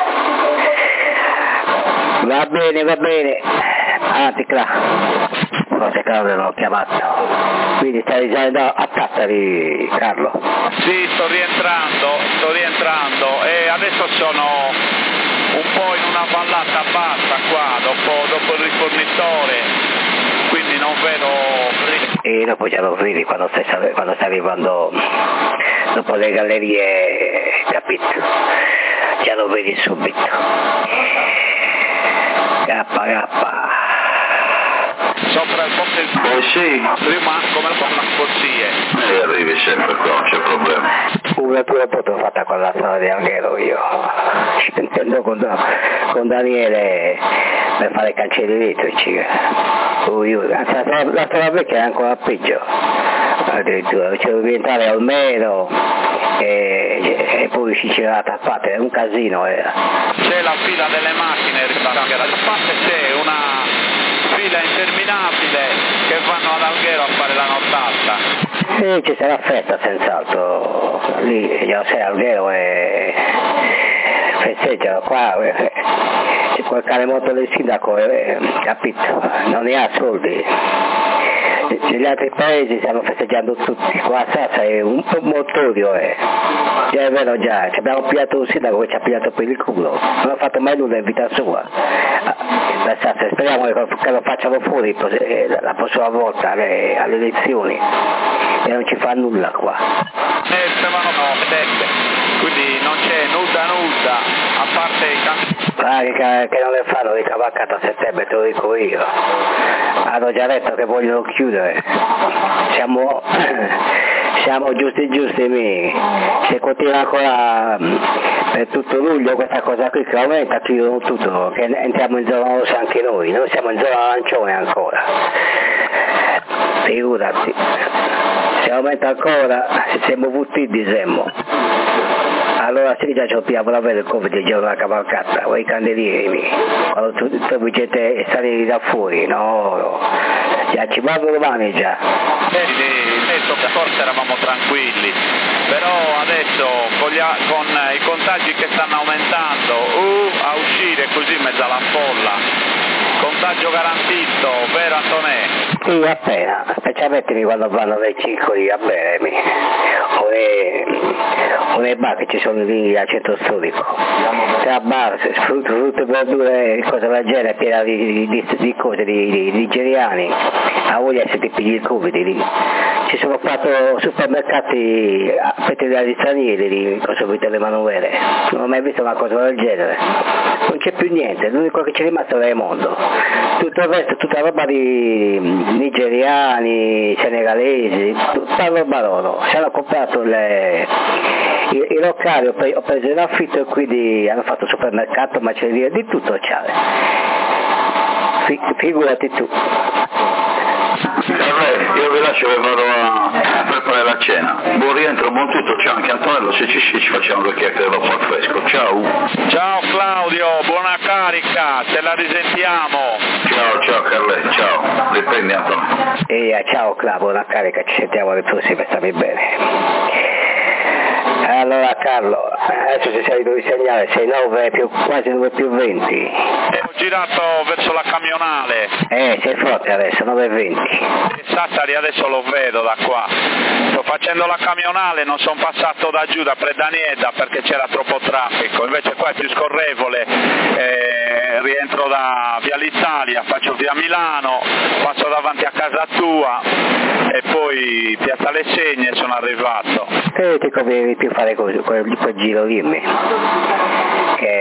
Va bene, va bene, avanti Cla, forse Claudio l'ho chiamato, quindi stai risalendo a Tattari, Carlo? Sì, sto rientrando, sto rientrando e adesso sono un po' in una vallata bassa qua, dopo, dopo il rifornitore, quindi non vedo... E dopo già lo vedi quando stai, quando stai arrivando dopo le gallerie, capito? Già lo vedi subito. Kappa, kappa. Sopra il ponte Eh sì, prima come con le corsie. e arrivi sempre qua, non c'è problema. Una pure foto fatta con la strada di Alghero io, intendo con, con Daniele per fare cancelli elettrici. Ui, ui. La, strada, la strada vecchia è ancora peggio, addirittura c'è da diventare almeno e, e poi si c'era la tappata, è un casino era. C'è la fila delle macchine, anche da parte c'è una fila interminabile che vanno ad Alghero a fare la nottata. Sì, ci sarà festa senz'altro, lì io sei Alghero e festeggiano qua, c'è quel caremoto del sindaco, eh, capito, non ne ha soldi. Negli altri paesi stanno festeggiando tutti, qua a Sassa è un po' motorio, eh. Già è vero già, ci abbiamo pigliato un sindaco che ci ha pigliato per il culo, non ha fatto mai nulla in vita sua. Da Sassa, speriamo che lo facciano fuori la prossima volta alle, alle elezioni e non ci fa nulla qua. Eh, sembrano no, quindi non c'è nulla nulla, a parte i campi. Ah, che, che non le fanno di cavalcata a settembre, te lo dico io. Hanno già detto che vogliono chiudere. Siamo, siamo giusti giusti mi. Se continua ancora per tutto luglio questa cosa qui che aumenta, chiudono tutto, che entriamo in zona rossa anche noi, noi siamo in zona arancione ancora. Figurati. Se aumenta ancora, siamo butti disemmo. Allora sì, già ci dobbiamo avere il Covid il giorno della cavalcata, o i candelieri, quando tu, tu gente salire da fuori, no, no, già ci vanno domani già. Vedi, detto che forse eravamo tranquilli, però adesso con, gli, con i contagi che stanno aumentando, uh, a uscire così in mezzo alla folla. Contagio garantito, vero Antonè? Sì, appena, specialmente quando vanno nei circoli a bere, o nei, o nei bar che ci sono lì al centro storico. Tra bar, frutto, frutto, verdure, cose del genere, piena di, di, di cose, di, di nigeriani, a voglia se ti pigli il Covid lì. Ci sono quattro supermercati fatti dagli stranieri lì, con subito le manovelle. Non ho mai visto una cosa del genere. Non c'è più niente, l'unico che c'è rimasto è il mondo. Tutto il resto, tutta roba di nigeriani, senegalesi, tutta roba loro. Si hanno comprato le, i, i locali, ho, pre, ho preso in affitto e quindi hanno fatto supermercato, macelleria, di tutto c'è. Figurati tu. Vabbè, io vi lascio che vado a, a preparare la cena. Buon rientro, buon tutto, ciao anche Antonello, se ci si ci facciamo due chiacchiere dopo al fresco, ciao. Ciao Claudio, buona carica, te la risentiamo. Ciao, ciao Carle, ciao, riprendi Antonello. E ciao Claudio, buona carica, ci sentiamo alle prossime, stammi bene. Allora Carlo, adesso ci sei dovuto segnare, sei nove più, quasi nove più venti. Ho girato verso la camionale. Eh, sei forte adesso, nove e venti. Sassari adesso lo vedo da qua. Sto facendo la camionale, non sono passato da giù da Predanieda perché c'era troppo traffico, invece qua è più scorrevole, eh, rientro da Via l'Italia, faccio via Milano, passo davanti a casa tua e poi Piazza Le Segne e sono arrivato. E ti conviene più fare quel, quel, quel giro dimmi, che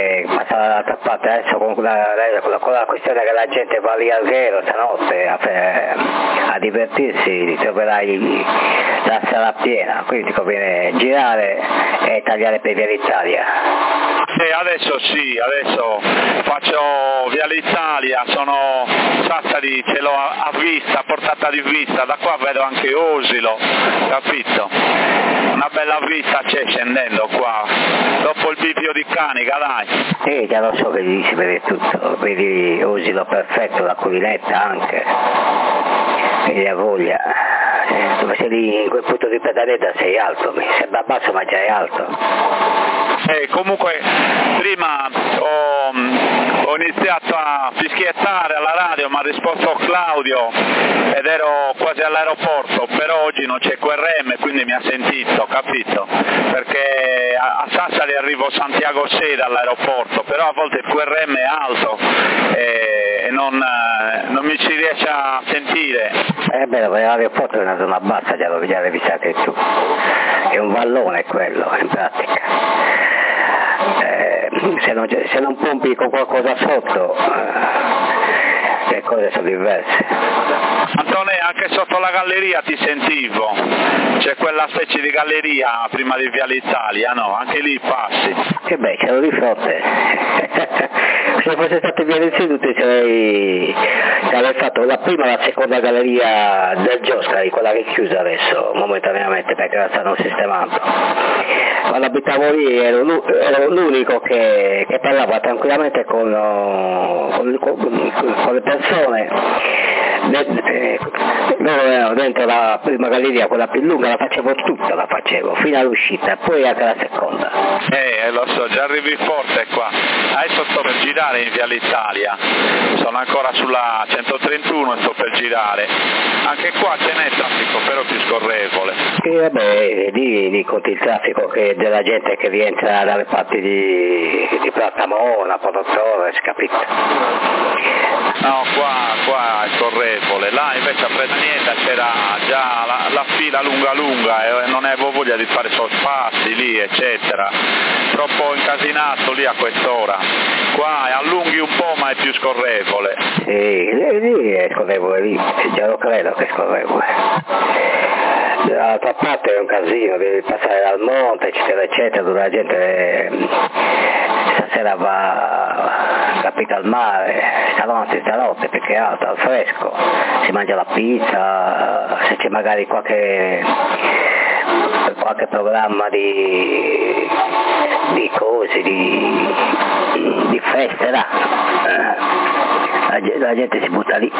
bassa dall'altra parte, adesso con la, con, la, con la questione che la gente va lì al vero stanotte a, a divertirsi, troverai la sala piena, quindi ti conviene girare e tagliare per via l'Italia. Sì, adesso sì, adesso faccio via l'Italia, sono Sassari, ce l'ho a vista, a portata di vista, da qua vedo anche Osilo, capito? Una bella vista c'è scendendo qua, dopo il bivio di Canica, dai. Sì, già lo so che lì si vede tutto, vedi Osilo perfetto, la Culinetta anche, vedi la voglia. Dove sei lì in quel punto di pedaletta sei alto, mi sembra basso ma già è alto. Eh, comunque prima ho, ho iniziato a fischiettare alla radio, mi ha risposto Claudio ed ero quasi all'aeroporto, però oggi non c'è Q R M, quindi mi ha sentito, capito? Perché a, a Sassari arrivo Santiago sei dall'aeroporto, però a volte il Q R M è alto e, e non, non mi si riesce a sentire. Eh beh, l'aeroporto è una zona bassa, già lo già visto anche tu, è un vallone quello in pratica. Eh, se, non, se non pompi con qualcosa sotto eh, le cose sono diverse. Antone, anche sotto la galleria ti sentivo, c'è quella specie di galleria prima di Via l'Italia, no? Anche lì passi. Che beh, c'ero di fronte. Se fosse stato Via l'Italia ti sarei, sarei fatto la prima e la seconda galleria del Gioscari, quella che è chiusa adesso momentaneamente perché la stanno sistemando. Quando abitavo lì ero, ero l'unico che, che parlava tranquillamente con, con, con, con le persone. Loro erano dentro la prima galleria, quella più lunga, la facevo tutta, la facevo, fino all'uscita, poi anche la seconda. Eh, lo so, già arrivi forte qua. Adesso sto per girare in Via l'Italia, sono ancora sulla centotrentuno e sto per girare. Anche qua ce n'è traffico, però più scorrevole. E vabbè, lì, lì conti il traffico che della gente che rientra dalle parti di, di Platamona, Porto Torres, capito? No, qua, qua è scorrevole, là invece a Predanieta c'era già la, la fila lunga lunga e non avevo voglia di fare sorpassi lì, eccetera. Troppo incasinato lì a quest'ora. Qua allunghi un po' ma è più scorrevole. Sì, lì, lì è scorrevole, lì, già lo credo che è scorrevole. Dall'altra parte è un casino, devi passare dal monte, eccetera, eccetera, dove la gente stasera va, capito, al mare, stanotte, stanotte, perché è alto, al fresco, si mangia la pizza, se c'è magari qualche, qualche programma di, di cose, di, di feste, là. La, la gente si butta lì.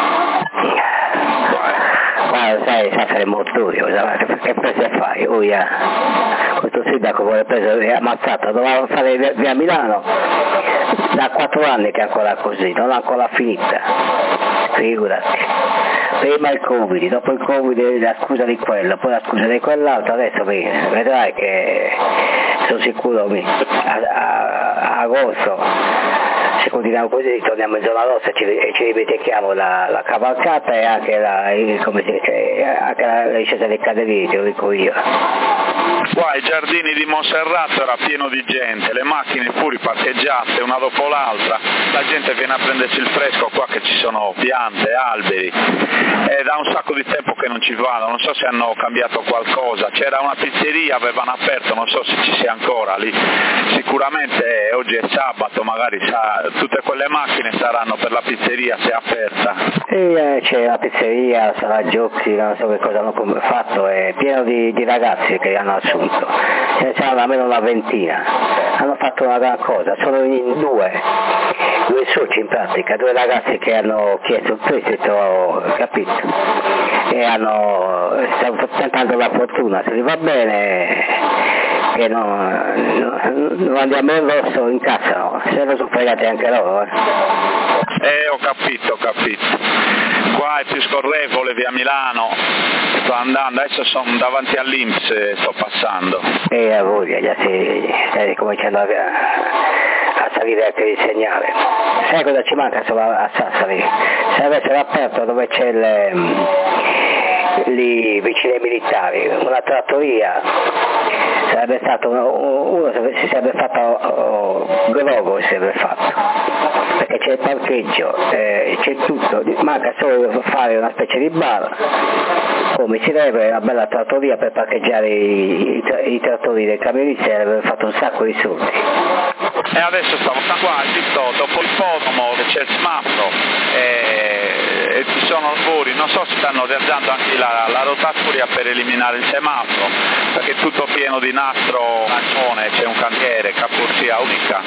Guarda, sai, Sassari è morturio, che prese fai? Oh, yeah. Questo sindaco vuole preso è ammazzato, doveva fare via, via Milano da quattro anni che è ancora così, non l'ha ancora finita, figurati. Prima il Covid, dopo il Covid la scusa di quello, poi la scusa di quell'altro, adesso bene, vedrai che sono sicuro a, a, a agosto. Se continuiamo così torniamo in zona rossa e ci, ci ripetiamo la, la cavalcata e anche la, come si dice, anche la discesa dei caderini, te lo dico io. Qua i giardini di Monserrato era pieno di gente, le macchine pure parcheggiate una dopo l'altra, la gente viene a prendersi il fresco qua che ci sono piante, alberi, è da un sacco di tempo che non ci vado, non so se hanno cambiato qualcosa, c'era una pizzeria, avevano aperto, non so se ci sia ancora lì, sicuramente eh, oggi è sabato, magari sa, tutte quelle macchine saranno per la pizzeria se è aperta. Sì, eh, c'è la pizzeria, sarà giochi, non so che cosa hanno fatto, è pieno di, di ragazzi che hanno assunto, ce ne saranno almeno una ventina, hanno fatto una gran cosa, sono in due, due soci in pratica, due ragazzi che hanno chiesto il prestito, capito, e hanno, stanno tentando la fortuna, se gli va bene che non, non andiamo in rosso, incassano, se lo sono fregati anche loro. Eh. eh, ho capito, ho capito. Qua è più scorrevole via Milano, sto andando, adesso sono davanti all'I N P S, sto passando. E a voglia, già si stai cominciando a, a salire anche il segnale. Sai cosa ci manca solo a, a Sassari? Se avessero aperto dove c'è le, lì vicino ai militari, una trattoria, sarebbe sarebbe stato uno si sarebbe fatto oh, grogo si sarebbe fatto, perché c'è il parcheggio, eh, c'è tutto, manca solo fare una specie di bar come si deve, una bella trattoria per parcheggiare i, i, i trattori dei camionisti, e avrebbe fatto un sacco di soldi. E adesso stavo qua, visto dopo il Potomo che c'è il semaforo e, e ci sono lavori, non so se stanno realizzando anche la, la rotatoria per eliminare il semaforo, perché è tutto pieno di nastro arancione, c'è un cantiere, corsia unica,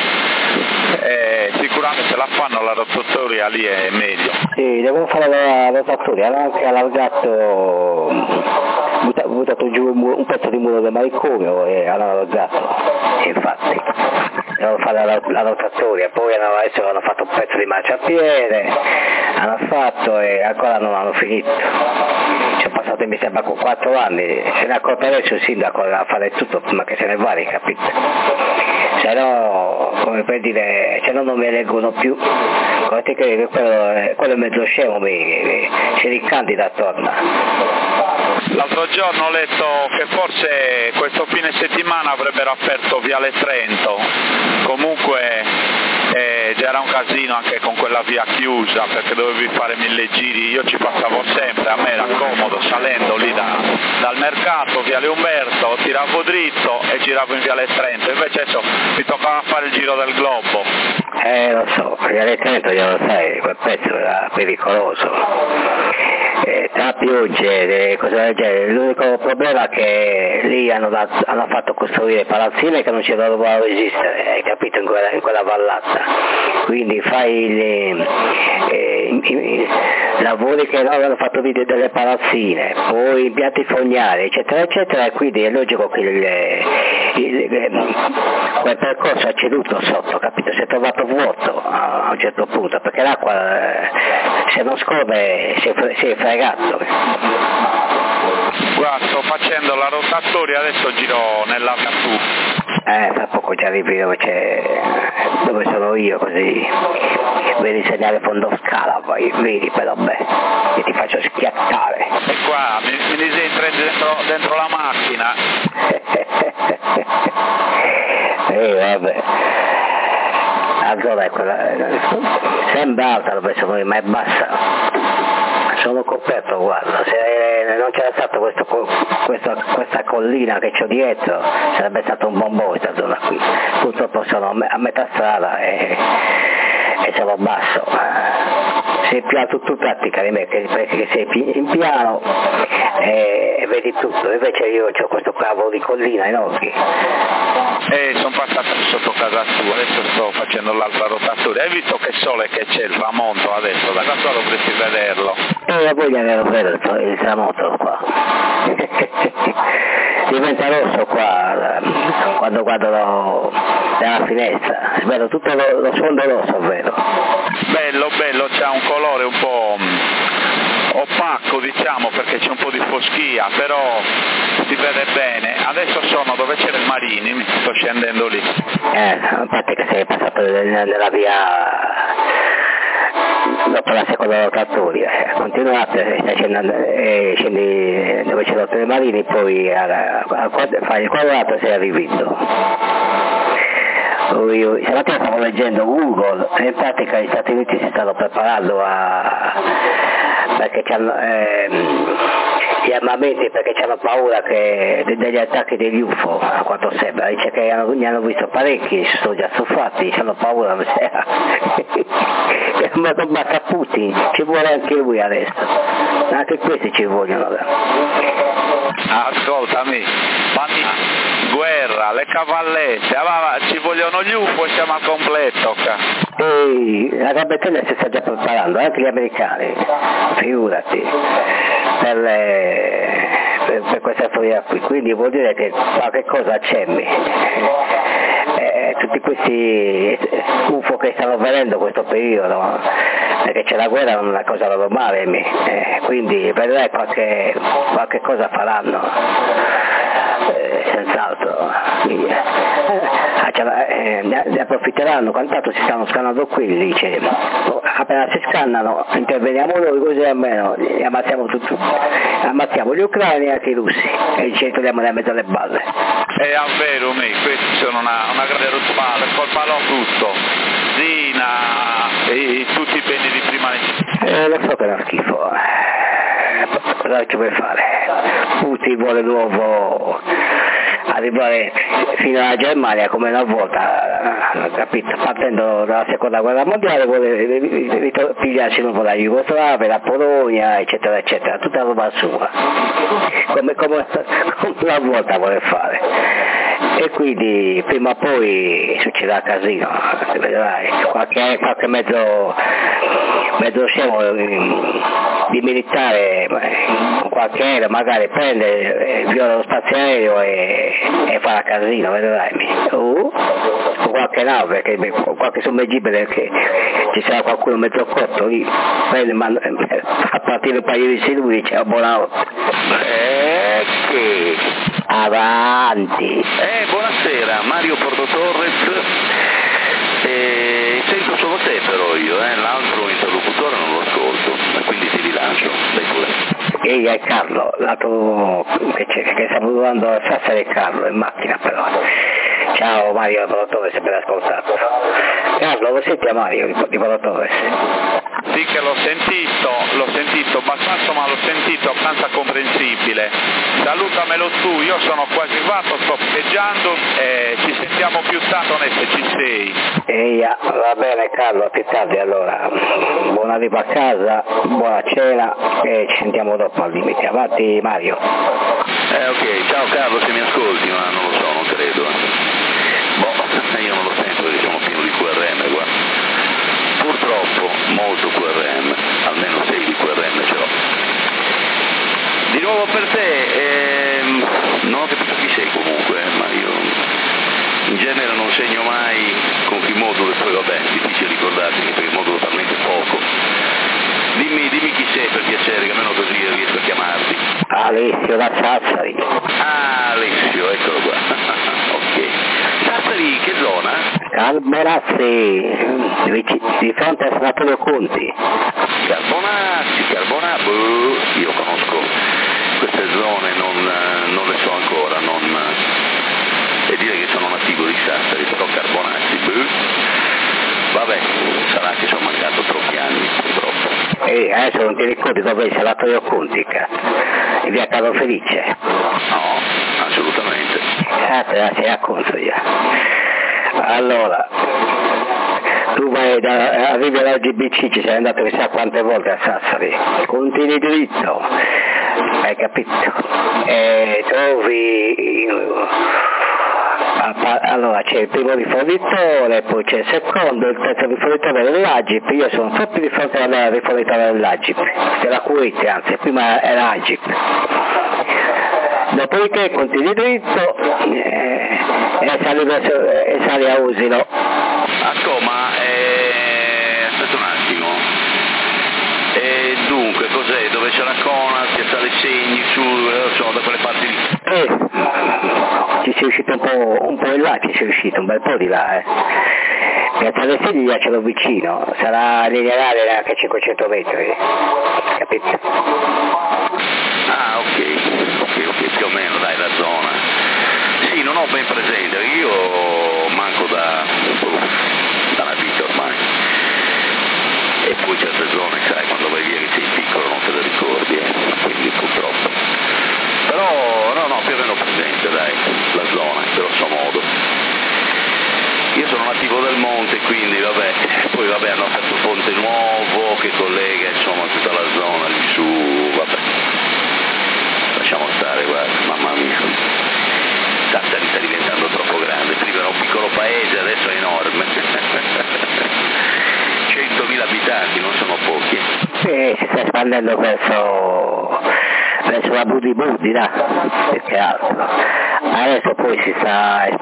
e sicuramente se la fanno la rotatoria lì è meglio. Sì, devono fare la rotatoria, hanno anche allargato, buttato giù un pezzo di muro del manicomio e hanno allargato, infatti. Devono fare la, la rotatoria, poi hanno, adesso hanno fatto un pezzo di marciapiede, hanno fatto e ancora non hanno finito. Ci sono passati mi sembra quattro anni, se ne è accorto adesso il sindaco a fare tutto prima che se ne vada, capito? Se no, come per dire, se no non mi eleggono più, come ti credi che quello, quello è mezzo scemo, mi, mi, si ricandida attorno. L'altro giorno ho letto che forse questo fine settimana avrebbero aperto Viale Trento, comunque eh, c'era un casino anche con quella via chiusa perché dovevi fare mille giri, io ci passavo sempre, a me era comodo salendo lì da, dal mercato, Viale Umberto, tiravo dritto e giravo in Viale Trento, invece adesso mi toccava fare il giro del globo. Eh lo so, Viale Trento io lo sai, quel pezzo era pericoloso. Eh, tra piogge e cose del genere, l'unico problema è che lì hanno, dato, hanno fatto costruire palazzine che non ci dovevano esistere, hai capito, in quella, in quella vallata, quindi fai le, eh, i, i, lavori che hanno fatto vedere delle palazzine, poi impianti fognari eccetera eccetera, e quindi è logico che il, il, il, quel percorso è ceduto sotto, capito, si è trovato vuoto a un certo punto, perché l'acqua eh, se non scorre si è, si è fregato. Guarda, sto facendo la rotatoria, adesso giro nella Catù. Eh, tra poco ci arrivi dove c'è, dove sono io, così vedi segnare fondo scala, poi vedi, però beh, e ti faccio schiattare. E qua mi, mi disentri dentro, dentro la macchina. Eh, vabbè. Allora, quella, sembra alta dove sono io, ma è bassa. Sono coperto, guarda, se non c'era stato questo, questa, questa collina che c'ho dietro sarebbe stato un bombone questa zona qui. Purtroppo sono a metà strada e, e sono basso. Sei più a tutto pratica di me, che, che sei in piano e, e vedi tutto, invece io ho questo cavolo di collina enorme. Eh, sono passato sotto casa tua, adesso sto facendo l'altra rotatoria. Hai visto che sole che c'è, il tramonto adesso, da qua dovresti vederlo. Eh, la voglia di vedere il tramonto qua. Diventa rosso qua quando guardo dalla finestra, vedo tutto lo, lo sfondo rosso, vedo. Bello, bello, c'ha un colore un po' opaco, diciamo, perché c'è un po' di foschia, però si vede bene. Adesso sono dove c'era il Marini, mi sto scendendo lì. Eh, infatti che sei passato nella via dopo la seconda rotatoria, continuate, stai scendendo, eh, scendi dove c'è l'hotel Marini, poi a, a, a, fai il quadrato e sei arrivato. Io stamattina stavo leggendo Google e in pratica gli Stati Uniti si stanno preparando a perché c'hanno eh, gli armamenti, perché hanno paura che, degli attacchi degli U F O, a quanto sembra. Dice che hanno, ne hanno visto parecchi, si sono già stufati, hanno paura che non basta Putin, ci vuole anche lui adesso, anche questi ci vogliono. Ascoltami, guerra, le cavallette, allora, ci vogliono gli U F O e siamo al completo. Ehi, la Gran Bretagna si sta già preparando, anche gli americani, figurati, per, le, per, per questa storia qui, quindi vuol dire che qualche cosa c'è. Eh, tutti questi U F O che stanno venendo questo periodo, perché c'è la guerra, non è una cosa normale, eh, quindi vedrai qualche, qualche cosa faranno, eh, senz'altro. Eh, ne approfitteranno, tanto si stanno scannando quelli, dice, appena si scannano interveniamo noi, così almeno ammazziamo, tutto, ammazziamo gli ucraini e anche i russi e ci togliamo da mezzo alle balle. È vero, me, questi sono una, una grande rotmale, colpa loro tutto, Zina e tutti i beni di prima. Eh, lo so che era schifo, cosa ci vuoi fare? Putin vuole nuovo arrivare fino alla Germania come una volta, capito? Partendo dalla seconda guerra mondiale vuole pigliarsi nuovo la Jugoslavia, la Polonia, eccetera eccetera, tutta roba sua, come, come, come una volta vuole fare. E quindi prima o poi succederà casino, vedrai, qualche, qualche mezzo, mezzo scemo di militare con qualche aereo magari prende, viola lo spazio aereo e, e fa casino, vedrai. Uh, con qualche nave, che, con qualche sommergibile che ci sarà qualcuno mezzo cotto lì, prende, man, fa partire un paio di siluri, c'è buonanotte. Eh, che... Avanti. Eh, buonasera, Mario Porto Torres. Eh, sento solo te però io, eh, l'altro interlocutore non lo ascolto, e quindi ti rilancio, dai pure. Ehi, è Carlo, lato che, che stiamo dovendo a Sassari e Carlo in macchina però. Ciao Mario Porto Torres, ben ascoltato. Carlo, lo senti a Mario di Porto Torres? Sì che l'ho sentito, l'ho sentito abbastanza, ma l'ho sentito abbastanza comprensibile. Salutamelo tu, io sono quasi arrivato, sto scheggiando e ci sentiamo più tanto se ci sei. Ehi, va bene Carlo, a più tardi allora. Buon arrivo a casa, buona cena e ci sentiamo dopo al limite. Avanti Mario. Eh ok, ciao Carlo se mi ascolti, ma non lo so, non credo. Boh, io non lo sento perché siamo pieni di Q R M qua. Purtroppo molto Q R M, almeno sei di Q R M ce l'ho. Di nuovo per te, ehm, non ho capito chi sei comunque, ma io in genere non segno mai con chi modulo e poi vabbè, difficile ricordarsi perché modulo talmente poco. Dimmi, dimmi chi sei per piacere, che almeno così riesco a chiamarti. Alessio da Sassari. Ah, Alessio, eccolo qua. Ok. Sassari, che zona? Carborazzi, di fronte al Senatore Conti. Carbonazzi, Carbonazzi, boh, io conosco queste zone, non, non le so ancora, non, e dire che sono nativo di Sassari, però Carbonazzi, boh. Vabbè, sarà che sono mancato troppi anni, purtroppo. E adesso non ti ricordi dove è il Senatore Conti, in via Carlo Felice? No, assolutamente. Ah, te la sei racconto io. Allora, tu vai da, arrivi alla G B C, ci sei andato chissà quante volte a Sassari, continui dritto, hai capito? E trovi, allora c'è il primo rifornitore, poi c'è il secondo, il terzo rifornitore dell'Agip, io sono proprio di fronte al rifornitore dell'Agip, della Curiti anzi, prima era Agip. Dopodiché continui dritto eh, e, sali verso, e sali a Usino. Ascolta, ma eh, aspetta un attimo. E dunque, cos'è? Dove c'è la Conad, che sta dei segni su, sono da quelle parti lì? Eh, ci sei uscito un po', un po' in là, ci sei uscito, un bel po' di là, eh. Piazza del Segni ce l'ho vicino, sarà lineare anche cinquecento metri, capito? Ah, ok, ok, ok, più o meno, dai, la zona. Sì, non ho ben presente, io manco da, da una vita ormai. E poi certe zone, sai, quando vai via che sei piccolo non te le ricordi, eh, quindi purtroppo. Però, no, no, più o meno presente, dai, la zona, grosso modo. Io sono nativo del monte, quindi vabbè, poi vabbè hanno aperto Ponte Nuovo che collega insomma tutta la zona lì su, vabbè. Lasciamo stare, guarda, mamma mia. Sassari sta diventando troppo grande, prima era un piccolo paese, adesso è enorme. centomila abitanti, non sono pochi. Sì, si sta espandendo verso, verso la Budi Budi, là, più che altro. Adesso poi si sta